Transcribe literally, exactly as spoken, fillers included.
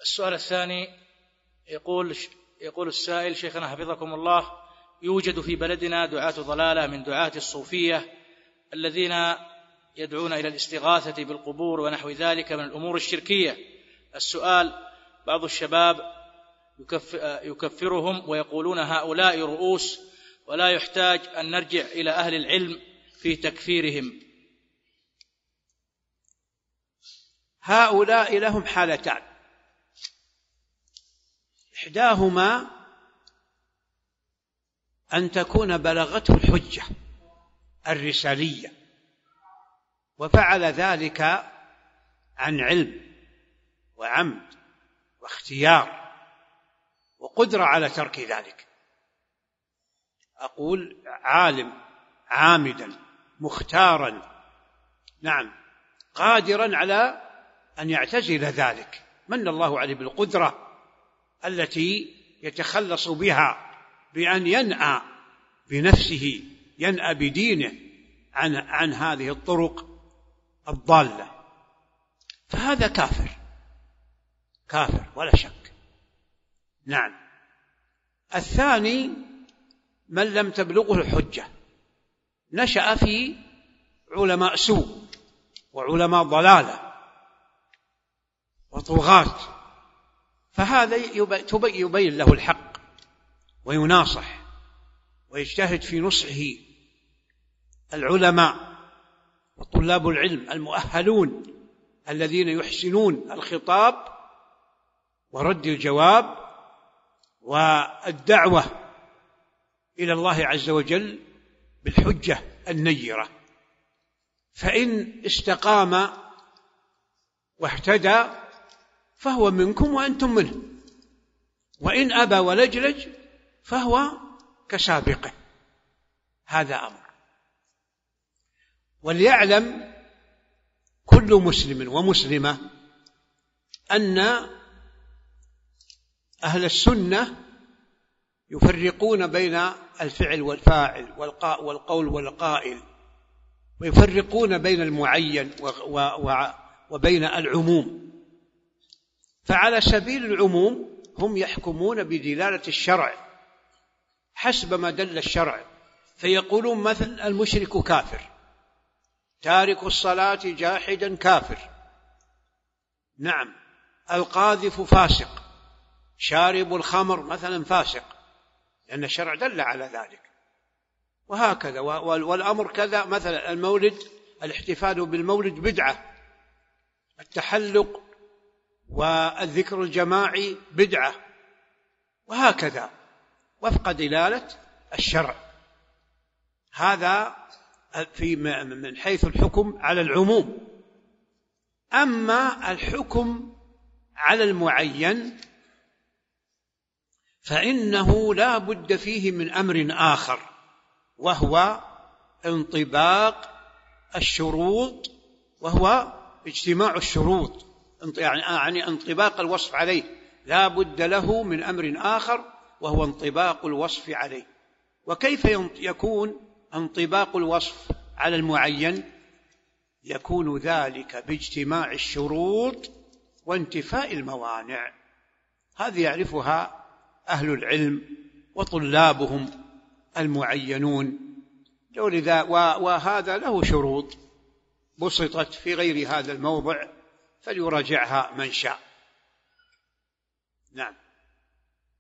السؤال الثاني يقول يقول السائل: شيخنا حفظكم الله، يوجد في بلدنا دعاة ضلالة من دعاة الصوفية الذين يدعون إلى الاستغاثة بالقبور ونحو ذلك من الأمور الشركية. السؤال: بعض الشباب يكفرهم ويقولون هؤلاء رؤوس ولا يحتاج أن نرجع إلى أهل العلم في تكفيرهم. هؤلاء لهم حالتان: إحداهما أن تكون بلغته الحجة الرسالية وفعل ذلك عن علم وعمد واختيار وقدرة على ترك ذلك. أقول عالم عامدا مختارا، نعم، قادرا على أن يعتزل ذلك، من الله عليه بالقدرة التي يتخلص بها بأن ينأى بنفسه، ينأى بدينه عن, عن هذه الطرق الضالة، فهذا كافر كافر ولا شك. نعم. الثاني من لم تبلغه الحجة، نشأ في علماء سوء وعلماء ضلالة وطغاة، فهذا يبين له الحق ويناصح ويجتهد في نصحه العلماء وطلاب العلم المؤهلون الذين يحسنون الخطاب ورد الجواب والدعوة إلى الله عز وجل بالحجة النيرة. فإن استقام واهتدى فهو منكم وأنتم منه، وإن أبى ولجلج فهو كسابقه. هذا أمر. وليعلم كل مسلم ومسلمة أن أهل السنة يفرقون بين الفعل والفاعل والقول والقائل، ويفرقون بين المعين وبين العموم. فعلى سبيل العموم هم يحكمون بدلالة الشرع حسب ما دل الشرع، فيقولون مثل المشرك كافر، تارك الصلاة جاحدا كافر، نعم، القاذف فاسق، شارب الخمر مثلا فاسق، لأن الشرع دل على ذلك. وهكذا، والأمر كذا، مثلا المولد، الاحتفال بالمولد بدعة، التحلق والذكر الجماعي بدعة، وهكذا وفق دلالة الشرع. هذا في من حيث الحكم على العموم. أما الحكم على المعين فإنه لا بد فيه من أمر آخر، وهو انطباق الشروط، وهو اجتماع الشروط، يعني انطباق الوصف عليه، لا بد له من أمر آخر وهو انطباق الوصف عليه. وكيف يكون انطباق الوصف على المعين؟ يكون ذلك باجتماع الشروط وانتفاء الموانع. هذه يعرفها أهل العلم وطلابهم المعينون، وهذا له شروط بسطت في غير هذا الموضع فليراجعها من شاء. نعم.